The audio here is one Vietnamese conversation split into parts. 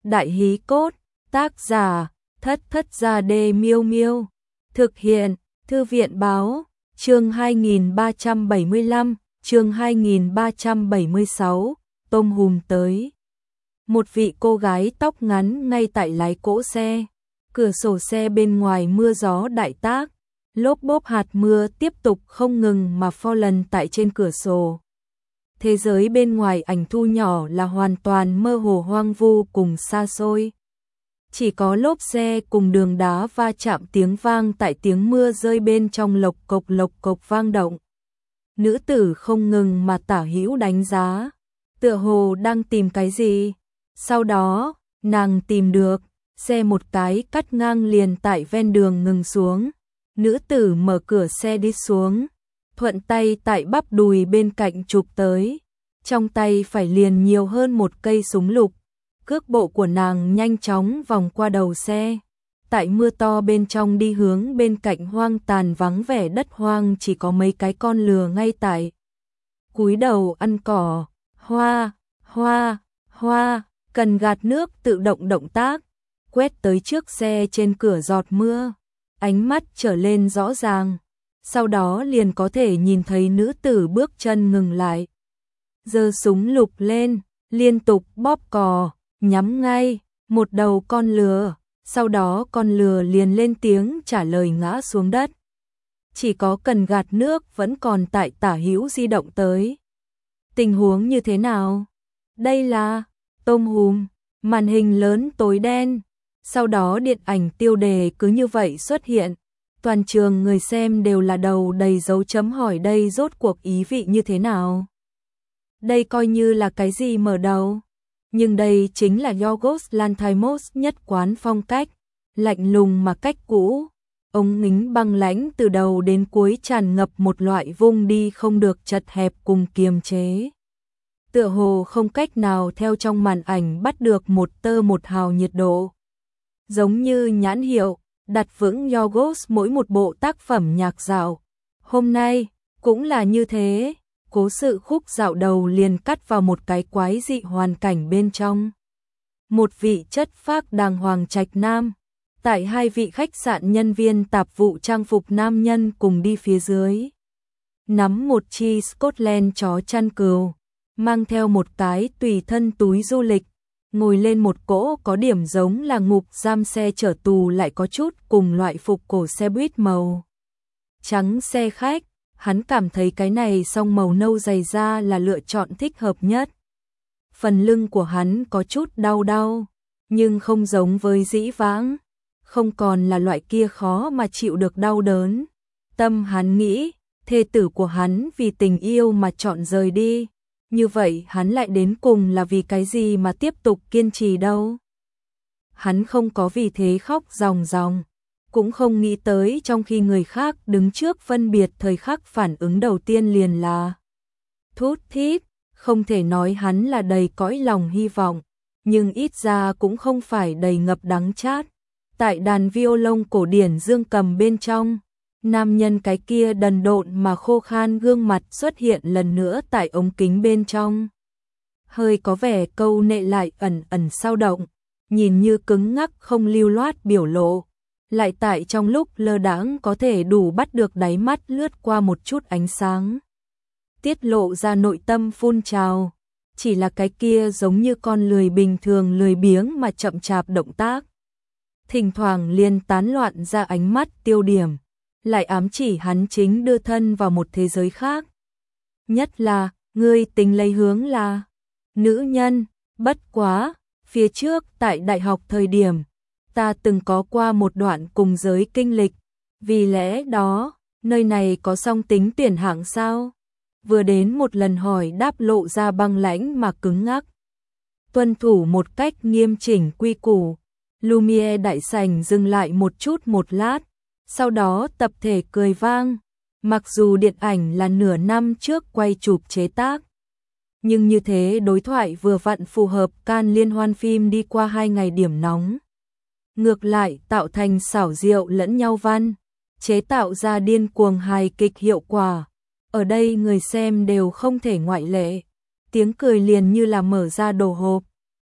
Đại hí cốt, tác giả, Thất Thất Gia Đê Miêu Miêu. Thực hiện, Thư viện báo, chương 2375, chương 2376, tôm hùm tới. Một vị cô gái tóc ngắn ngay tại lái cỗ xe, cửa sổ xe bên ngoài mưa gió đại tác, lốp bốp hạt mưa tiếp tục không ngừng mà fallen tại trên cửa sổ. Thế giới bên ngoài ảnh thu nhỏ là hoàn toàn mơ hồ hoang vu cùng xa xôi. Chỉ có lốp xe cùng đường đá va chạm tiếng vang tại tiếng mưa rơi bên trong lộc cộc vang động. Nữ tử không ngừng mà tả hữu đánh giá, tựa hồ đang tìm cái gì. Sau đó, nàng tìm được, xe một cái cắt ngang liền tại ven đường ngừng xuống. Nữ tử mở cửa xe đi xuống, thuận tay tại bắp đùi bên cạnh chụp tới. Trong tay phải liền nhiều hơn một cây súng lục. Cước bộ của nàng nhanh chóng vòng qua đầu xe. Tại mưa to bên trong đi hướng bên cạnh hoang tàn vắng vẻ đất hoang, chỉ có mấy cái con lừa ngay tại cúi đầu ăn cỏ. Hoa, cần gạt nước tự động động tác, quét tới trước xe trên cửa giọt mưa. Ánh mắt trở lên rõ ràng, sau đó liền có thể nhìn thấy nữ tử bước chân ngừng lại. Giơ súng lục lên, liên tục bóp cò, nhắm ngay một đầu con lừa, sau đó con lừa liền lên tiếng trả lời ngã xuống đất. Chỉ có cần gạt nước vẫn còn tại tả hữu di động tới. Tình huống như thế nào? Đây là tôm hùm, màn hình lớn tối đen. Sau đó điện ảnh tiêu đề cứ như vậy xuất hiện. Toàn trường người xem đều là đầu đầy dấu chấm hỏi, đây rốt cuộc ý vị như thế nào? Đây coi như là cái gì mở đầu? Nhưng đây chính là Yorgos Lanthimos nhất quán phong cách, lạnh lùng mà cách cũ. Ống kính băng lãnh từ đầu đến cuối tràn ngập một loại vung đi không được chật hẹp cùng kiềm chế. Tựa hồ không cách nào theo trong màn ảnh bắt được một tơ một hào nhiệt độ. Giống như nhãn hiệu, đặt vững Yorgos mỗi một bộ tác phẩm nhạc dạo. Hôm nay, cũng là như thế, cố sự khúc dạo đầu liền cắt vào một cái quái dị hoàn cảnh bên trong. Một vị chất phác đàng hoàng trạch nam, tại hai vị khách sạn nhân viên tạp vụ trang phục nam nhân cùng đi phía dưới. Nắm một chi Scotland chó chăn cừu, mang theo một cái tùy thân túi du lịch. Ngồi lên một cỗ có điểm giống là ngục giam xe chở tù lại có chút cùng loại phục cổ xe buýt màu trắng xe khách. Hắn cảm thấy cái này song màu nâu dày da là lựa chọn thích hợp nhất. Phần lưng của hắn có chút đau, nhưng không giống với dĩ vãng, không còn là loại kia khó mà chịu được đau đớn. Tâm hắn nghĩ, thê tử của hắn vì tình yêu mà chọn rời đi. Như vậy hắn lại đến cùng là vì cái gì mà tiếp tục kiên trì đâu? Hắn không có vì thế khóc ròng ròng, cũng không nghĩ tới trong khi người khác đứng trước phân biệt thời khắc phản ứng đầu tiên liền là thút thít. Không thể nói hắn là đầy cõi lòng hy vọng, nhưng ít ra cũng không phải đầy ngập đắng chát. Tại đàn violon cổ điển dương cầm bên trong, nam nhân cái kia đần độn mà khô khan gương mặt xuất hiện lần nữa tại ống kính bên trong. Hơi có vẻ câu nệ lại ẩn sao động, nhìn như cứng ngắc không lưu loát biểu lộ, lại tại trong lúc lơ đãng có thể đủ bắt được đáy mắt lướt qua một chút ánh sáng. Tiết lộ ra nội tâm phun trào, chỉ là cái kia giống như con lười bình thường lười biếng mà chậm chạp động tác. Thỉnh thoảng liền tán loạn ra ánh mắt tiêu điểm, lại ám chỉ hắn chính đưa thân vào một thế giới khác. Nhất là, ngươi tính lấy hướng là nữ nhân, bất quá, phía trước tại đại học thời điểm, ta từng có qua một đoạn cùng giới kinh lịch, vì lẽ đó, nơi này có song tính tuyển hạng sao? Vừa đến một lần hỏi đáp lộ ra băng lãnh mà cứng ngắc. Tuân thủ một cách nghiêm chỉnh quy củ, Lumiere đại sảnh dừng lại một chút một lát, sau đó tập thể cười vang. Mặc dù điện ảnh là nửa năm trước quay chụp chế tác, nhưng như thế đối thoại vừa vặn phù hợp Cannes liên hoan phim đi qua 2 ngày điểm nóng. Ngược lại tạo thành xảo diệu lẫn nhau văn, chế tạo ra điên cuồng hài kịch hiệu quả. Ở đây người xem đều không thể ngoại lệ, tiếng cười liền như là mở ra đồ hộp,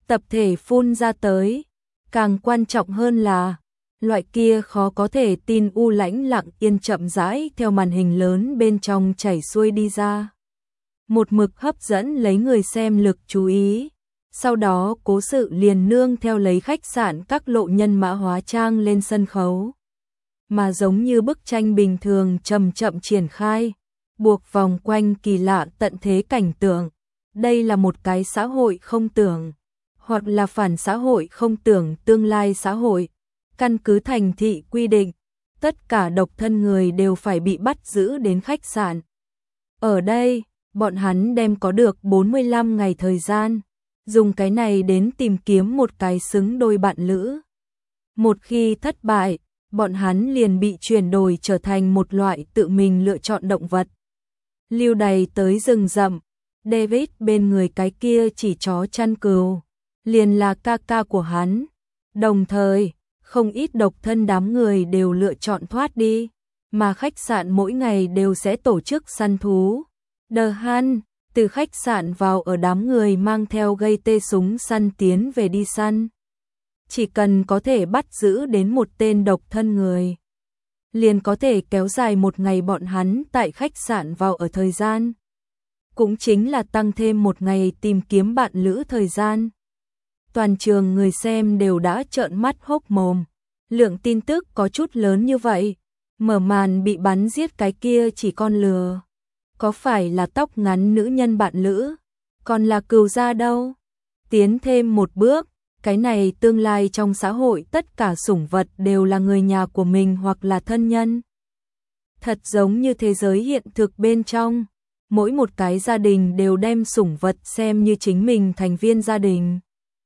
tập thể phun ra tới. Càng quan trọng hơn là, loại kia khó có thể tin u lãnh lặng yên chậm rãi theo màn hình lớn bên trong chảy xuôi đi ra. Một mực hấp dẫn lấy người xem lực chú ý. Sau đó cố sự liền nương theo lấy khách sạn các lộ nhân mã hóa trang lên sân khấu. Mà giống như bức tranh bình thường chậm chậm triển khai, buộc vòng quanh kỳ lạ tận thế cảnh tượng. Đây là một cái xã hội không tưởng, hoặc là phản xã hội không tưởng tương lai xã hội. Căn cứ thành thị quy định, tất cả độc thân người đều phải bị bắt giữ đến khách sạn. Ở đây, bọn hắn đem có được 45 ngày thời gian, dùng cái này đến tìm kiếm một cái xứng đôi bạn lữ. Một khi thất bại, bọn hắn liền bị chuyển đổi trở thành một loại tự mình lựa chọn động vật. Lưu đày tới rừng rậm, David bên người cái kia chỉ chó chăn cừu, liền là ca ca của hắn. Đồng thời, không ít độc thân đám người đều lựa chọn thoát đi, mà khách sạn mỗi ngày đều sẽ tổ chức săn thú. The Hunt, từ khách sạn vào ở đám người mang theo gây tê súng săn tiến về đi săn. Chỉ cần có thể bắt giữ đến một tên độc thân người, liền có thể kéo dài một ngày bọn hắn tại khách sạn vào ở thời gian. Cũng chính là tăng thêm một ngày tìm kiếm bạn lữ thời gian. Toàn trường người xem đều đã trợn mắt hốc mồm. Lượng tin tức có chút lớn như vậy. Mở màn bị bắn giết cái kia chỉ con lừa. Có phải là tóc ngắn nữ nhân bạn lữ? Còn là cừu gia đâu? Tiến thêm một bước, cái này tương lai trong xã hội tất cả sủng vật đều là người nhà của mình hoặc là thân nhân. Thật giống như thế giới hiện thực bên trong, mỗi một cái gia đình đều đem sủng vật xem như chính mình thành viên gia đình.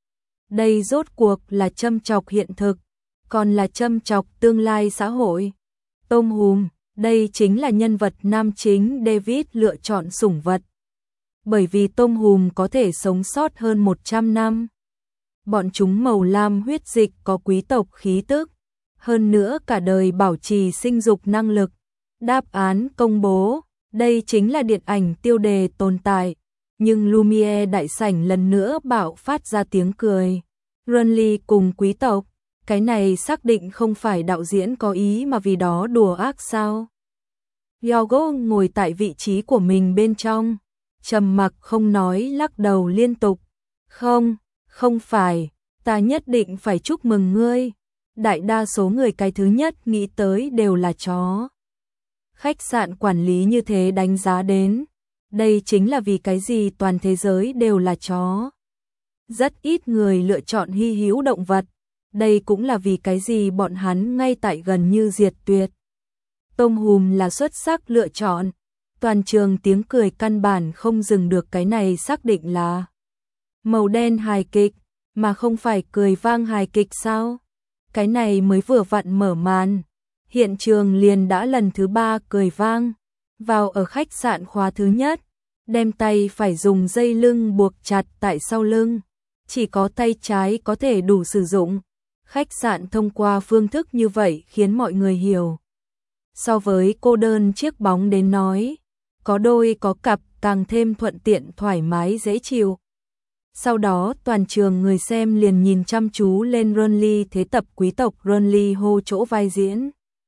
Đây rốt cuộc là châm chọc hiện thực, còn là châm chọc tương lai xã hội. Tom Hùm, đây chính là nhân vật nam chính David lựa chọn sủng vật. Bởi vì Tom Hùm có thể sống sót hơn 100 năm. Bọn chúng màu lam huyết dịch có quý tộc khí tức, hơn nữa cả đời bảo trì sinh dục năng lực. Đáp án công bố, đây chính là điện ảnh tiêu đề tồn tại, nhưng Lumiere đại sảnh lần nữa bạo phát ra tiếng cười. Renly cùng quý tộc, cái này xác định không phải đạo diễn có ý mà vì đó đùa ác sao? Yorgo ngồi tại vị trí của mình bên trong, trầm mặc không nói, lắc đầu liên tục. Không phải, ta nhất định phải chúc mừng ngươi. Đại đa số người cái thứ nhất nghĩ tới đều là chó. Khách sạn quản lý như thế đánh giá đến. Đây chính là vì cái gì toàn thế giới đều là chó. Rất ít người lựa chọn hy hữu động vật. Đây cũng là vì cái gì bọn hắn ngay tại gần như diệt tuyệt. Tom Hùm là xuất sắc lựa chọn. Toàn trường tiếng cười căn bản không dừng được, cái này xác định là màu đen hài kịch, mà không phải cười vang hài kịch sao? Cái này mới vừa vặn mở màn. Hiện trường liền đã lần thứ 3 cười vang. Vào ở khách sạn khóa thứ nhất, đem tay phải dùng dây lưng buộc chặt tại sau lưng. Chỉ có tay trái có thể đủ sử dụng. Khách sạn thông qua phương thức như vậy khiến mọi người hiểu. So với cô đơn chiếc bóng đến nói, có đôi có cặp càng thêm thuận tiện thoải mái dễ chịu. Sau đó toàn trường người xem liền nhìn chăm chú lên Renly, thế tập quý tộc Renly hô chỗ vai diễn.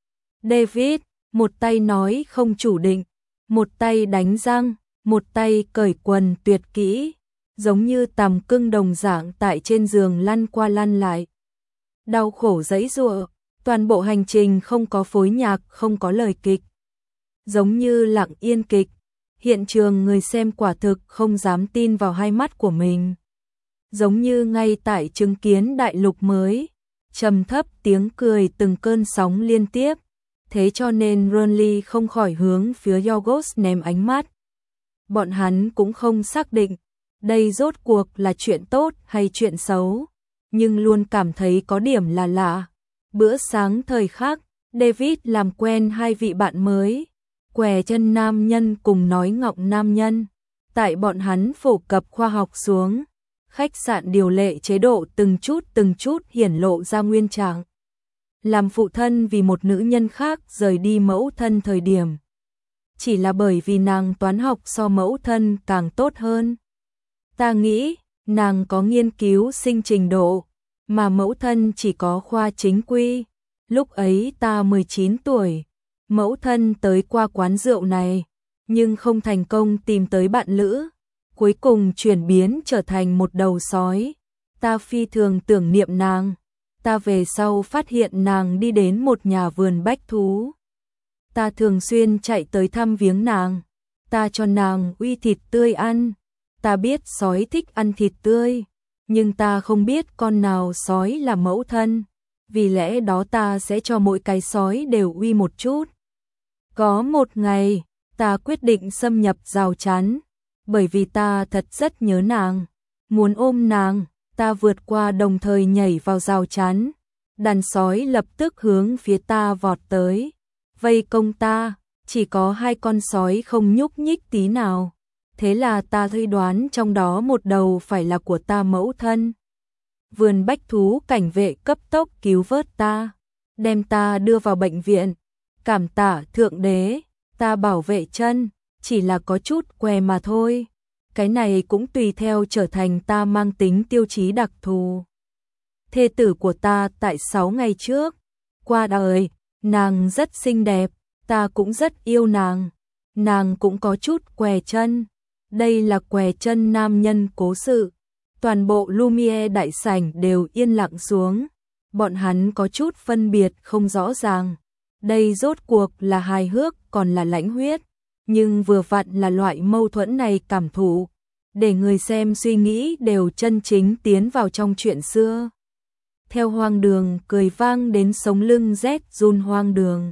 David, một tay nói không chủ định, một tay đánh răng, một tay cởi quần tuyệt kỹ, giống như tằm cưng đồng dạng tại trên giường lăn qua lăn lại. Đau khổ giãy giụa, toàn bộ hành trình không có phối nhạc, không có lời kịch. Giống như lặng yên kịch, hiện trường người xem quả thực không dám tin vào hai mắt của mình. Giống như ngay tại chứng kiến đại lục mới, trầm thấp tiếng cười từng cơn sóng liên tiếp. Thế cho nên Renly không khỏi hướng phía Yorgos ném ánh mắt. Bọn hắn cũng không xác định đây rốt cuộc là chuyện tốt hay chuyện xấu, nhưng luôn cảm thấy có điểm là lạ. Bữa sáng thời khắc, David làm quen hai vị bạn mới, què chân nam nhân cùng nói ngọng nam nhân. Tại bọn hắn phổ cập khoa học xuống, khách sạn điều lệ chế độ từng chút hiển lộ ra nguyên trạng. Làm phụ thân vì một nữ nhân khác rời đi mẫu thân thời điểm. Chỉ là bởi vì nàng toán học so mẫu thân càng tốt hơn. Ta nghĩ, Nàng có nghiên cứu sinh trình độ, mà mẫu thân chỉ có khoa chính quy. Lúc ấy ta 19 tuổi, mẫu thân tới qua quán rượu này, nhưng không thành công tìm tới bạn lữ, cuối cùng chuyển biến trở thành một đầu sói. Ta phi thường tưởng niệm nàng, ta về sau phát hiện nàng đi đến một nhà vườn bách thú. Ta thường xuyên chạy tới thăm viếng nàng, ta cho nàng uy thịt tươi ăn, ta biết sói thích ăn thịt tươi, nhưng ta không biết con nào sói là mẫu thân, vì lẽ đó ta sẽ cho mỗi cái sói đều uy một chút. Có một ngày, ta quyết định xâm nhập rào chắn, bởi vì ta thật rất nhớ nàng, muốn ôm nàng, ta vượt qua đồng thời nhảy vào rào chắn. Đàn sói lập tức hướng phía ta vọt tới, vây công ta, chỉ có 2 con sói không nhúc nhích tí nào. Thế là ta suy đoán trong đó một đầu phải là của ta mẫu thân. Vườn bách thú cảnh vệ cấp tốc cứu vớt ta, đem ta đưa vào bệnh viện. Cảm tạ Thượng Đế, ta bảo vệ chân, chỉ là có chút què mà thôi. Cái này cũng tùy theo trở thành ta mang tính tiêu chí đặc thù. Thê tử của ta tại 6 ngày trước qua đời, nàng rất xinh đẹp, ta cũng rất yêu nàng. Nàng cũng có chút què chân. Đây là què chân nam nhân cố sự. Toàn bộ Lumiere đại sảnh đều yên lặng xuống. Bọn hắn có chút phân biệt không rõ ràng. Đây rốt cuộc là hài hước còn là lãnh huyết. Nhưng vừa vặn là loại mâu thuẫn này cảm thụ, để người xem suy nghĩ đều chân chính tiến vào trong chuyện xưa. Theo hoang đường cười vang đến sống lưng rét run hoang đường.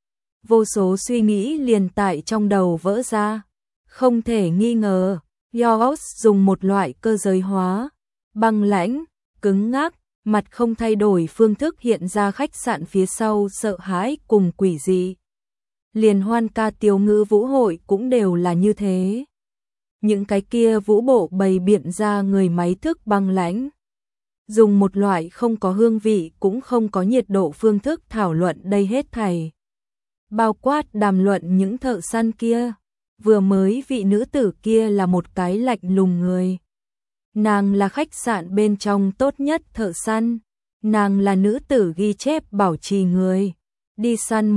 Vô số suy nghĩ liền tại trong đầu vỡ ra. Không thể nghi ngờ, Yoos dùng một loại cơ giới hóa, băng lãnh, cứng ngắc, mặt không thay đổi phương thức hiện ra khách sạn phía sau sợ hãi cùng quỷ dị. Liên hoan ca tiếu ngữ vũ hội cũng đều là như thế. Những cái kia vũ bộ bày biện ra người máy thức băng lãnh. Dùng một loại không có hương vị cũng không có nhiệt độ phương thức thảo luận đây hết thảy. Bao quát đàm luận những thợ săn kia. Vừa mới vị nữ tử kia là một cái lạnh lùng người. Nàng là khách sạn bên trong tốt nhất thợ săn. Nàng là nữ tử ghi chép bảo trì người. Đi săn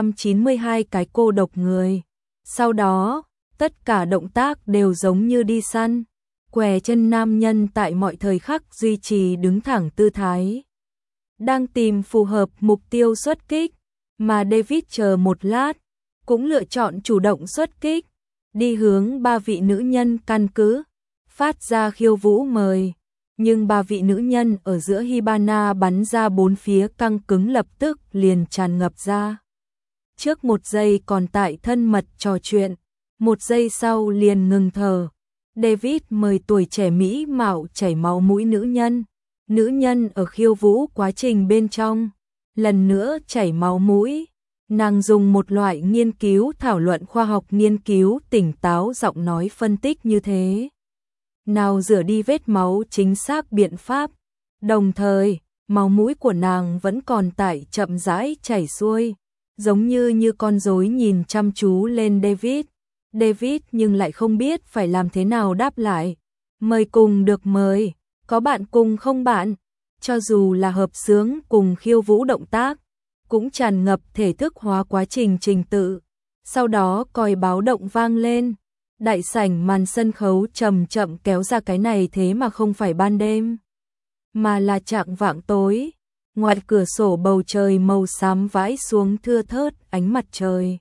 192 cái cô độc người. Sau đó, tất cả động tác đều giống như đi săn. Què chân nam nhân tại mọi thời khắc duy trì đứng thẳng tư thái. Đang tìm phù hợp mục tiêu xuất kích, mà David chờ một lát, cũng lựa chọn chủ động xuất kích, đi hướng 3 vị nữ nhân căn cứ, phát ra khiêu vũ mời. Nhưng 3 vị nữ nhân ở giữa Hibana bắn ra 4 phía căng cứng lập tức liền tràn ngập ra. Trước 1 giây còn tại thân mật trò chuyện, 1 giây sau liền ngừng thở. David mời tuổi trẻ mỹ mạo chảy máu mũi nữ nhân. Nữ nhân ở khiêu vũ quá trình bên trong, lần nữa chảy máu mũi. Nàng dùng một loại nghiên cứu thảo luận khoa học nghiên cứu tỉnh táo giọng nói phân tích như thế. Nào rửa đi vết máu chính xác biện pháp. Đồng thời, máu mũi của nàng vẫn còn tại chậm rãi chảy xuôi, giống như con rối nhìn chăm chú lên David. David nhưng lại không biết phải làm thế nào đáp lại. Mời cùng được mời, có bạn cùng không bạn? Cho dù là hợp xướng cùng khiêu vũ động tác, cũng tràn ngập thể thức hóa quá trình trình tự. Sau đó còi báo động vang lên. Đại sảnh màn sân khấu chậm chậm kéo ra, cái này thế mà không phải ban đêm, mà là chạng vạng tối. Ngoài cửa sổ bầu trời màu xám vãi xuống thưa thớt ánh mặt trời.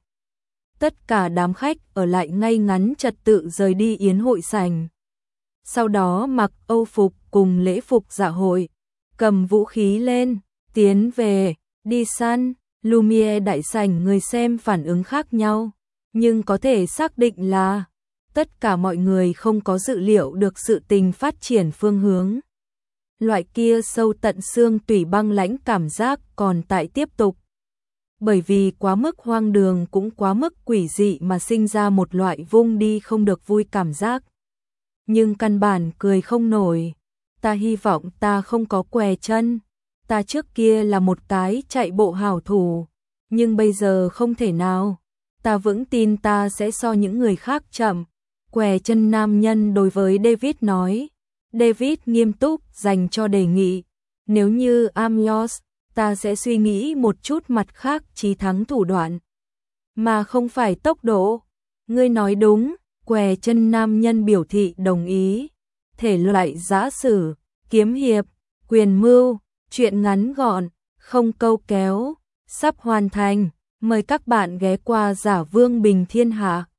Tất cả đám khách ở lại ngay ngắn trật tự rời đi yến hội sảnh. Sau đó mặc âu phục cùng lễ phục dạ hội, cầm vũ khí lên, tiến về, đi săn. Lumiere đại sảnh người xem phản ứng khác nhau, nhưng có thể xác định là tất cả mọi người không có dự liệu được sự tình phát triển phương hướng. Loại kia sâu tận xương tủy băng lãnh cảm giác còn tại tiếp tục. Bởi vì quá mức hoang đường cũng quá mức quỷ dị mà sinh ra một loại vung đi không được vui cảm giác. Nhưng căn bản cười không nổi. Ta hy vọng ta không có què chân. Ta trước kia là một cái chạy bộ hảo thủ, nhưng bây giờ không thể nào. Ta vững tin ta sẽ so những người khác chậm. Què chân nam nhân đối với David nói. David nghiêm túc dành cho đề nghị. Nếu như I'm yours, ta sẽ suy nghĩ một chút mặt khác chí thắng thủ đoạn. Mà không phải tốc độ. Ngươi nói đúng, què chân nam nhân biểu thị đồng ý. Thể loại giã sử, kiếm hiệp, quyền mưu, truyện ngắn gọn, không câu kéo, sắp hoàn thành. Mời các bạn ghé qua Giả Vương Bình Thiên Hạ.